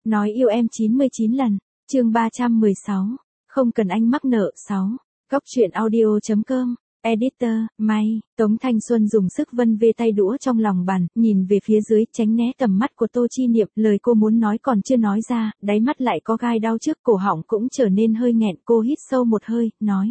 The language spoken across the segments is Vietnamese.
Nói yêu em 99 lần. Chương 316. Không cần anh mắc nợ 6. Góc truyện audio.com. Editor, May. Tống Thanh Xuân dùng sức vân vê tay đũa trong lòng bàn, nhìn về phía dưới, tránh né tầm mắt của Tô Chi Niệm, lời cô muốn nói còn chưa nói ra, đáy mắt lại có gai đau trước cổ họng cũng trở nên hơi nghẹn, cô hít sâu một hơi, nói.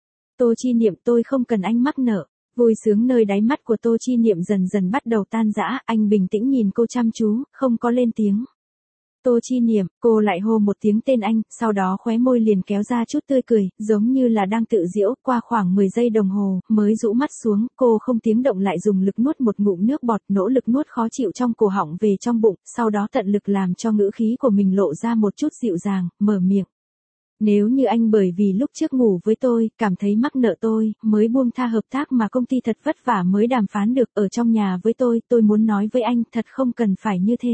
Tô Chi Niệm, tôi không cần anh mắc nợ. Vui sướng nơi đáy mắt của Tô Chi Niệm dần dần bắt đầu tan rã, anh bình tĩnh nhìn cô chăm chú, không có lên tiếng. Tô Chi Niệm, cô lại hô một tiếng tên anh, sau đó khóe môi liền kéo ra chút tươi cười, giống như là đang tự giễu, qua khoảng 10 giây đồng hồ, mới rũ mắt xuống, cô không tiếng động lại dùng lực nuốt một ngụm nước bọt, nỗ lực nuốt khó chịu trong cổ họng về trong bụng, sau đó tận lực làm cho ngữ khí của mình lộ ra một chút dịu dàng, mở miệng. Nếu như anh bởi vì lúc trước ngủ với tôi, cảm thấy mắc nợ tôi, mới buông tha hợp tác mà công ty thật vất vả mới đàm phán được ở trong nhà với tôi muốn nói với anh, thật không cần phải như thế.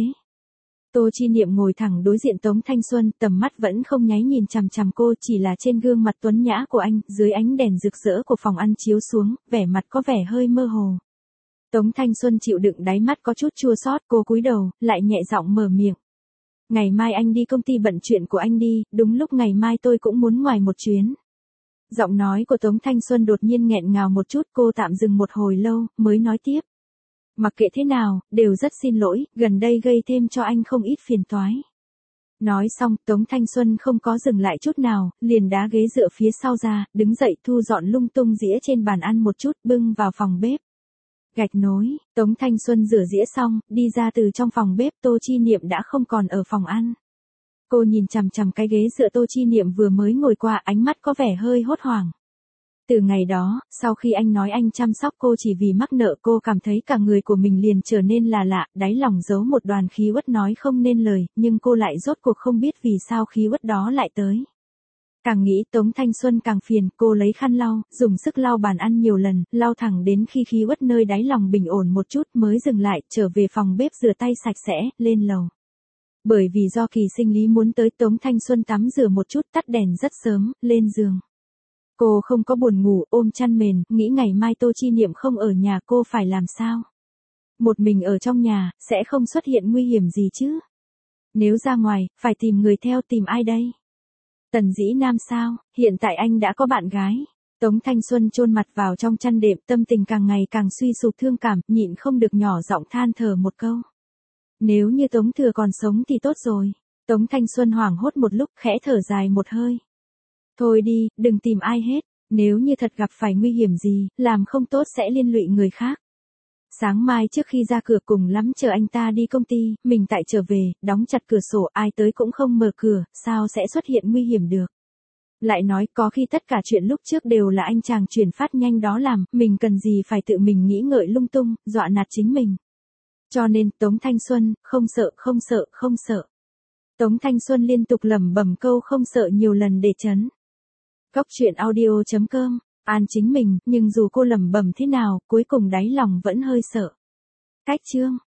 Tô Chi Niệm ngồi thẳng đối diện Tống Thanh Xuân, tầm mắt vẫn không nháy nhìn chằm chằm cô, chỉ là trên gương mặt tuấn nhã của anh, dưới ánh đèn rực rỡ của phòng ăn chiếu xuống, vẻ mặt có vẻ hơi mơ hồ. Tống Thanh Xuân chịu đựng đáy mắt có chút chua xót, cô cúi đầu, lại nhẹ giọng mở miệng. Ngày mai anh đi công ty bận chuyện của anh đi, đúng lúc ngày mai tôi cũng muốn ngoài một chuyến. Giọng nói của Tống Thanh Xuân đột nhiên nghẹn ngào một chút, cô tạm dừng một hồi lâu, mới nói tiếp. Mặc kệ thế nào, đều rất xin lỗi, gần đây gây thêm cho anh không ít phiền toái. Nói xong, Tống Thanh Xuân không có dừng lại chút nào, liền đá ghế dựa phía sau ra, đứng dậy thu dọn lung tung dĩa trên bàn ăn một chút, bưng vào phòng bếp. Gạch nối, Tống Thanh Xuân rửa dĩa xong, đi ra từ trong phòng bếp, Tô Chi Niệm đã không còn ở phòng ăn. Cô nhìn chằm chằm cái ghế dựa Tô Chi Niệm vừa mới ngồi qua, ánh mắt có vẻ hơi hốt hoảng. Từ ngày đó, sau khi anh nói anh chăm sóc cô chỉ vì mắc nợ, cô cảm thấy cả người của mình liền trở nên là lạ, đáy lòng giấu một đoàn khí uất nói không nên lời, nhưng cô lại rốt cuộc không biết vì sao khí uất đó lại tới. Càng nghĩ Tống Thanh Xuân càng phiền, cô lấy khăn lau, dùng sức lau bàn ăn nhiều lần, lau thẳng đến khi khí uất nơi đáy lòng bình ổn một chút mới dừng lại, trở về phòng bếp rửa tay sạch sẽ, lên lầu. Bởi vì do kỳ sinh lý muốn tới, Tống Thanh Xuân tắm rửa một chút, tắt đèn rất sớm, lên giường. Cô không có buồn ngủ, ôm chăn mền, nghĩ ngày mai Tô Chi Niệm không ở nhà cô phải làm sao. Một mình ở trong nhà, sẽ không xuất hiện nguy hiểm gì chứ. Nếu ra ngoài, phải tìm người theo, tìm ai đây? Tần Dĩ Nam sao, hiện tại anh đã có bạn gái. Tống Thanh Xuân chôn mặt vào trong chăn đệm, tâm tình càng ngày càng suy sụp thương cảm, nhịn không được nhỏ giọng than thở một câu. Nếu như Tống Thừa còn sống thì tốt rồi. Tống Thanh Xuân hoảng hốt một lúc, khẽ thở dài một hơi. Thôi đi, đừng tìm ai hết, nếu như thật gặp phải nguy hiểm gì, làm không tốt sẽ liên lụy người khác. Sáng mai trước khi ra cửa cùng lắm chờ anh ta đi công ty, mình tại trở về, đóng chặt cửa sổ, ai tới cũng không mở cửa, sao sẽ xuất hiện nguy hiểm được. Lại nói có khi tất cả chuyện lúc trước đều là anh chàng chuyển phát nhanh đó làm, mình cần gì phải tự mình nghĩ ngợi lung tung, dọa nạt chính mình. Cho nên Tống Thanh Xuân, không sợ, không sợ, không sợ. Tống Thanh Xuân liên tục lẩm bẩm câu không sợ nhiều lần để trấn. Góc truyện audio.com, an chính mình, nhưng dù cô lẩm bẩm thế nào, cuối cùng đáy lòng vẫn hơi sợ. Cách chương.